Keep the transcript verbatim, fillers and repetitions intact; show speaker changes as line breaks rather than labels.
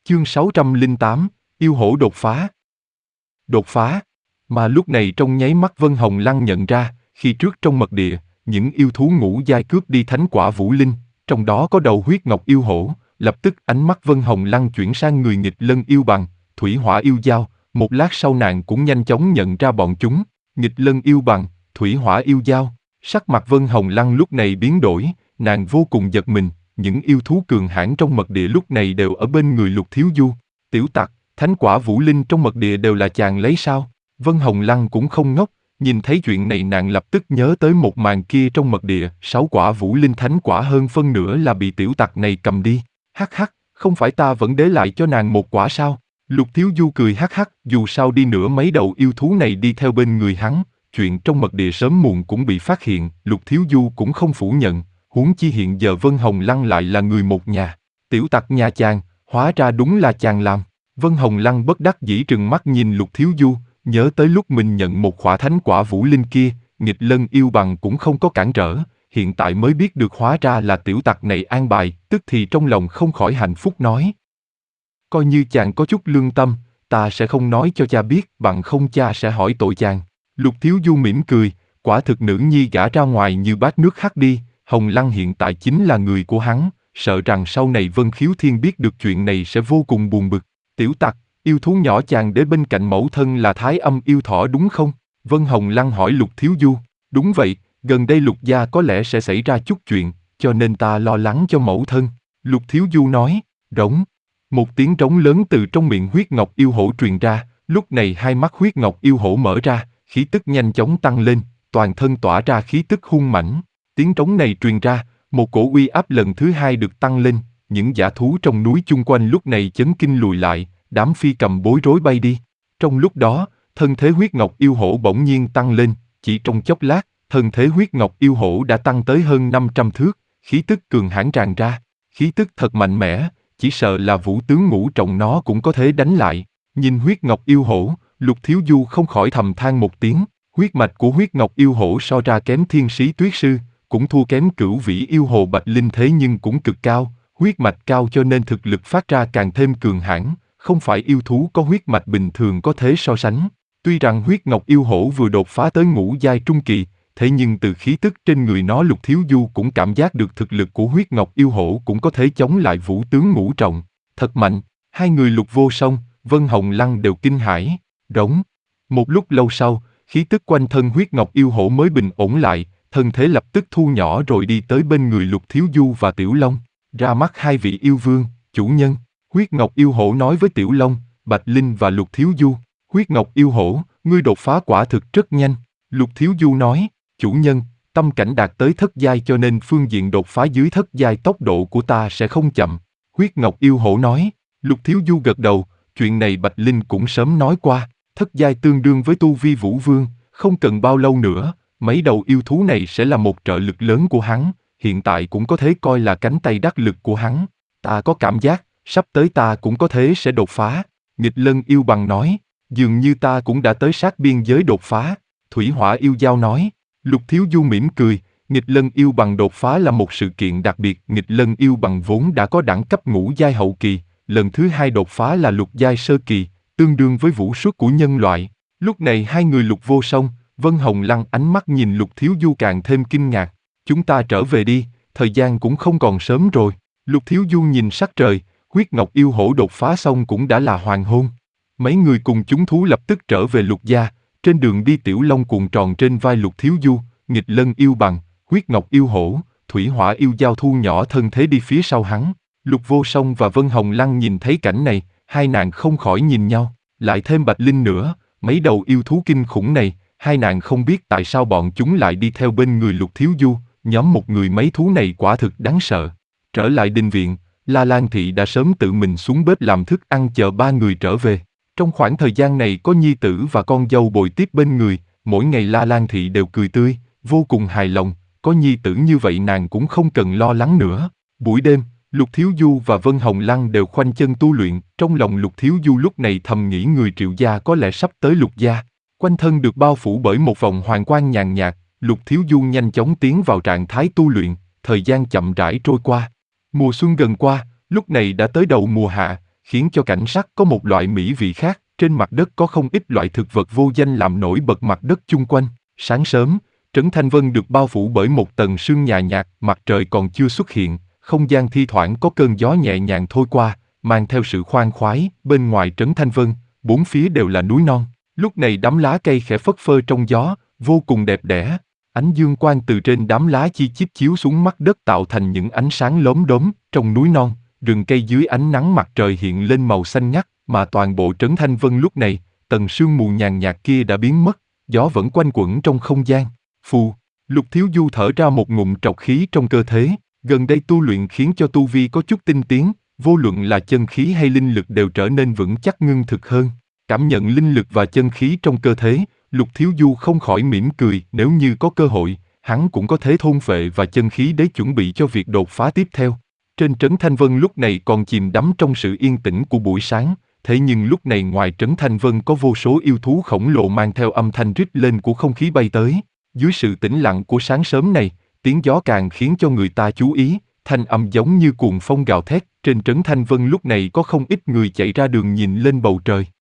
Chương sáu trăm lẻ tám, yêu hổ đột phá. Đột phá. Mà lúc này trong nháy mắt Vân Hồng Lăng nhận ra, khi trước trong mật địa, những yêu thú ngũ giai cướp đi thánh quả vũ linh, trong đó có đầu huyết ngọc yêu hổ, lập tức ánh mắt Vân Hồng Lăng chuyển sang người nghịch lân yêu bằng, thủy hỏa yêu dao, một lát sau nàng cũng nhanh chóng nhận ra bọn chúng, nghịch lân yêu bằng, thủy hỏa yêu dao. Sắc mặt Vân Hồng Lăng lúc này biến đổi, nàng vô cùng giật mình, những yêu thú cường hãn trong mật địa lúc này đều ở bên người Lục Thiếu Du. Tiểu tặc, thánh quả vũ linh trong mật địa đều là chàng lấy sao? Vân Hồng Lăng cũng không ngốc, nhìn thấy chuyện này nàng lập tức nhớ tới một màn kia trong mật địa, sáu quả vũ linh thánh quả hơn phân nửa là bị tiểu tặc này cầm đi. Hắc hắc, không phải ta vẫn để lại cho nàng một quả sao? Lục Thiếu Du cười hắc hắc, dù sao đi nữa mấy đầu yêu thú này đi theo bên người hắn, chuyện trong mật địa sớm muộn cũng bị phát hiện, Lục Thiếu Du cũng không phủ nhận, huống chi hiện giờ Vân Hồng Lăng lại là người một nhà. Tiểu tặc nhà chàng, hóa ra đúng là chàng làm. Vân Hồng Lăng bất đắc dĩ trừng mắt nhìn Lục Thiếu Du, nhớ tới lúc mình nhận một khỏa thánh quả vũ linh kia, nghịch lân yêu bằng cũng không có cản trở, hiện tại mới biết được hóa ra là tiểu tặc này an bài, tức thì trong lòng không khỏi hạnh phúc nói. Coi như chàng có chút lương tâm, ta sẽ không nói cho cha biết, bằng không cha sẽ hỏi tội chàng. Lục Thiếu Du mỉm cười, quả thực nữ nhi gả ra ngoài như bát nước hắt đi, Hồng Lăng hiện tại chính là người của hắn, sợ rằng sau này Vân Khiếu Thiên biết được chuyện này sẽ vô cùng buồn bực. Tiểu tặc, yêu thú nhỏ chàng để bên cạnh mẫu thân là Thái Âm yêu thỏ đúng không? Vân Hồng Lăng hỏi Lục Thiếu Du. Đúng vậy, gần đây Lục gia có lẽ sẽ xảy ra chút chuyện, cho nên ta lo lắng cho mẫu thân. Lục Thiếu Du nói. Rống. Một tiếng trống lớn từ trong miệng huyết ngọc yêu hổ truyền ra, lúc này hai mắt huyết ngọc yêu hổ mở ra, khí tức nhanh chóng tăng lên, toàn thân tỏa ra khí tức hung mãnh. Tiếng trống này truyền ra, một cổ uy áp lần thứ hai được tăng lên, những dã thú trong núi chung quanh lúc này chấn kinh lùi lại, đám phi cầm bối rối bay đi. Trong lúc đó, thân thế huyết ngọc yêu hổ bỗng nhiên tăng lên, chỉ trong chốc lát, thân thế huyết ngọc yêu hổ đã tăng tới hơn năm trăm thước, khí tức cường hãn tràn ra, khí tức thật mạnh mẽ, chỉ sợ là vũ tướng ngũ trọng nó cũng có thể đánh lại. Nhìn huyết ngọc yêu hổ, Lục Thiếu Du không khỏi thầm than một tiếng, huyết mạch của huyết ngọc yêu hổ so ra kém thiên sĩ tuyết sư, cũng thua kém cửu vĩ yêu hồ bạch linh thế nhưng cũng cực cao, huyết mạch cao cho nên thực lực phát ra càng thêm cường hãn, không phải yêu thú có huyết mạch bình thường có thể so sánh. Tuy rằng huyết ngọc yêu hổ vừa đột phá tới ngũ giai trung kỳ, thế nhưng từ khí tức trên người nó Lục Thiếu Du cũng cảm giác được thực lực của huyết ngọc yêu hổ cũng có thể chống lại vũ tướng ngũ trọng, thật mạnh. Hai người Lục Vô Song, Vân Hồng Lăng đều kinh hãi. Rống. Một lúc lâu sau, khí tức quanh thân huyết ngọc yêu hổ mới bình ổn lại, thân thế lập tức thu nhỏ rồi đi tới bên người Lục Thiếu Du và Tiểu Long, ra mắt hai vị yêu vương, chủ nhân. Huyết ngọc yêu hổ nói với Tiểu Long, Bạch Linh và Lục Thiếu Du. Huyết ngọc yêu hổ, ngươi đột phá quả thực rất nhanh. Lục Thiếu Du nói, chủ nhân, tâm cảnh đạt tới thất giai cho nên phương diện đột phá dưới thất giai tốc độ của ta sẽ không chậm. Huyết ngọc yêu hổ nói. Lục Thiếu Du gật đầu, chuyện này Bạch Linh cũng sớm nói qua, thất giai tương đương với tu vi vũ vương, không cần bao lâu nữa, mấy đầu yêu thú này sẽ là một trợ lực lớn của hắn, hiện tại cũng có thể coi là cánh tay đắc lực của hắn. Ta có cảm giác, sắp tới ta cũng có thể sẽ đột phá. Nghịch lân yêu bằng nói, dường như ta cũng đã tới sát biên giới đột phá. Thủy hỏa yêu dao nói. Lục Thiếu Du mỉm cười, nghịch lân yêu bằng đột phá là một sự kiện đặc biệt. Nghịch lân yêu bằng vốn đã có đẳng cấp ngũ giai hậu kỳ, lần thứ hai đột phá là lục giai sơ kỳ, tương đương với vũ xuất của nhân loại. Lúc này hai người Lục Vô Song, Vân Hồng Lăng ánh mắt nhìn Lục Thiếu Du càng thêm kinh ngạc. Chúng ta trở về đi, thời gian cũng không còn sớm rồi. Lục Thiếu Du nhìn sắc trời, huyết ngọc yêu hổ đột phá xong cũng đã là hoàng hôn. Mấy người cùng chúng thú lập tức trở về Lục gia, trên đường đi Tiểu Long cuộn tròn trên vai Lục Thiếu Du, nghịch lân yêu bằng, huyết ngọc yêu hổ, thủy hỏa yêu giao thu nhỏ thân thế đi phía sau hắn. Lục Vô Song và Vân Hồng Lăng nhìn thấy cảnh này, hai nàng không khỏi nhìn nhau, lại thêm Bạch Linh nữa, mấy đầu yêu thú kinh khủng này, hai nàng không biết tại sao bọn chúng lại đi theo bên người Lục Thiếu Du, nhóm một người mấy thú này quả thực đáng sợ. Trở lại đình viện, La Lan Thị đã sớm tự mình xuống bếp làm thức ăn chờ ba người trở về. Trong khoảng thời gian này có nhi tử và con dâu bồi tiếp bên người, mỗi ngày La Lan Thị đều cười tươi, vô cùng hài lòng, có nhi tử như vậy nàng cũng không cần lo lắng nữa. Buổi đêm, Lục Thiếu Du và Vân Hồng Lăng đều khoanh chân tu luyện, trong lòng Lục Thiếu Du lúc này thầm nghĩ người Triệu gia có lẽ sắp tới Lục gia. Quanh thân được bao phủ bởi một vòng hoàng quang nhàn nhạt, Lục Thiếu Du nhanh chóng tiến vào trạng thái tu luyện, thời gian chậm rãi trôi qua. Mùa xuân gần qua, lúc này đã tới đầu mùa hạ, khiến cho cảnh sắc có một loại mỹ vị khác. Trên mặt đất có không ít loại thực vật vô danh làm nổi bật mặt đất chung quanh. Sáng sớm, Trấn Thanh Vân được bao phủ bởi một tầng sương nhàn nhạt, mặt trời còn chưa xuất hiện, không gian thi thoảng có cơn gió nhẹ nhàng thôi qua, mang theo sự khoan khoái. Bên ngoài Trấn Thanh Vân, bốn phía đều là núi non. Lúc này đám lá cây khẽ phất phơ trong gió, vô cùng đẹp đẽ. Ánh dương quang từ trên đám lá chi chít chiếu xuống mặt đất tạo thành những ánh sáng lốm đốm. Trong núi non, rừng cây dưới ánh nắng mặt trời hiện lên màu xanh ngắt, mà toàn bộ Trấn Thanh Vân lúc này, tầng sương mù nhàn nhạt kia đã biến mất, gió vẫn quanh quẩn trong không gian. Phù, Lục Thiếu Du thở ra một ngụm trọc khí trong cơ thể, gần đây tu luyện khiến cho tu vi có chút tinh tiến, vô luận là chân khí hay linh lực đều trở nên vững chắc ngưng thực hơn. Cảm nhận linh lực và chân khí trong cơ thể, Lục Thiếu Du không khỏi mỉm cười, nếu như có cơ hội, hắn cũng có thể thôn phệ và chân khí để chuẩn bị cho việc đột phá tiếp theo. Trên Trấn Thanh Vân lúc này còn chìm đắm trong sự yên tĩnh của buổi sáng, thế nhưng lúc này ngoài Trấn Thanh Vân có vô số yêu thú khổng lồ mang theo âm thanh rít lên của không khí bay tới. Dưới sự tĩnh lặng của sáng sớm này, tiếng gió càng khiến cho người ta chú ý, thanh âm giống như cuồng phong gào thét. Trên Trấn Thanh Vân lúc này có không ít người chạy ra đường nhìn lên bầu trời.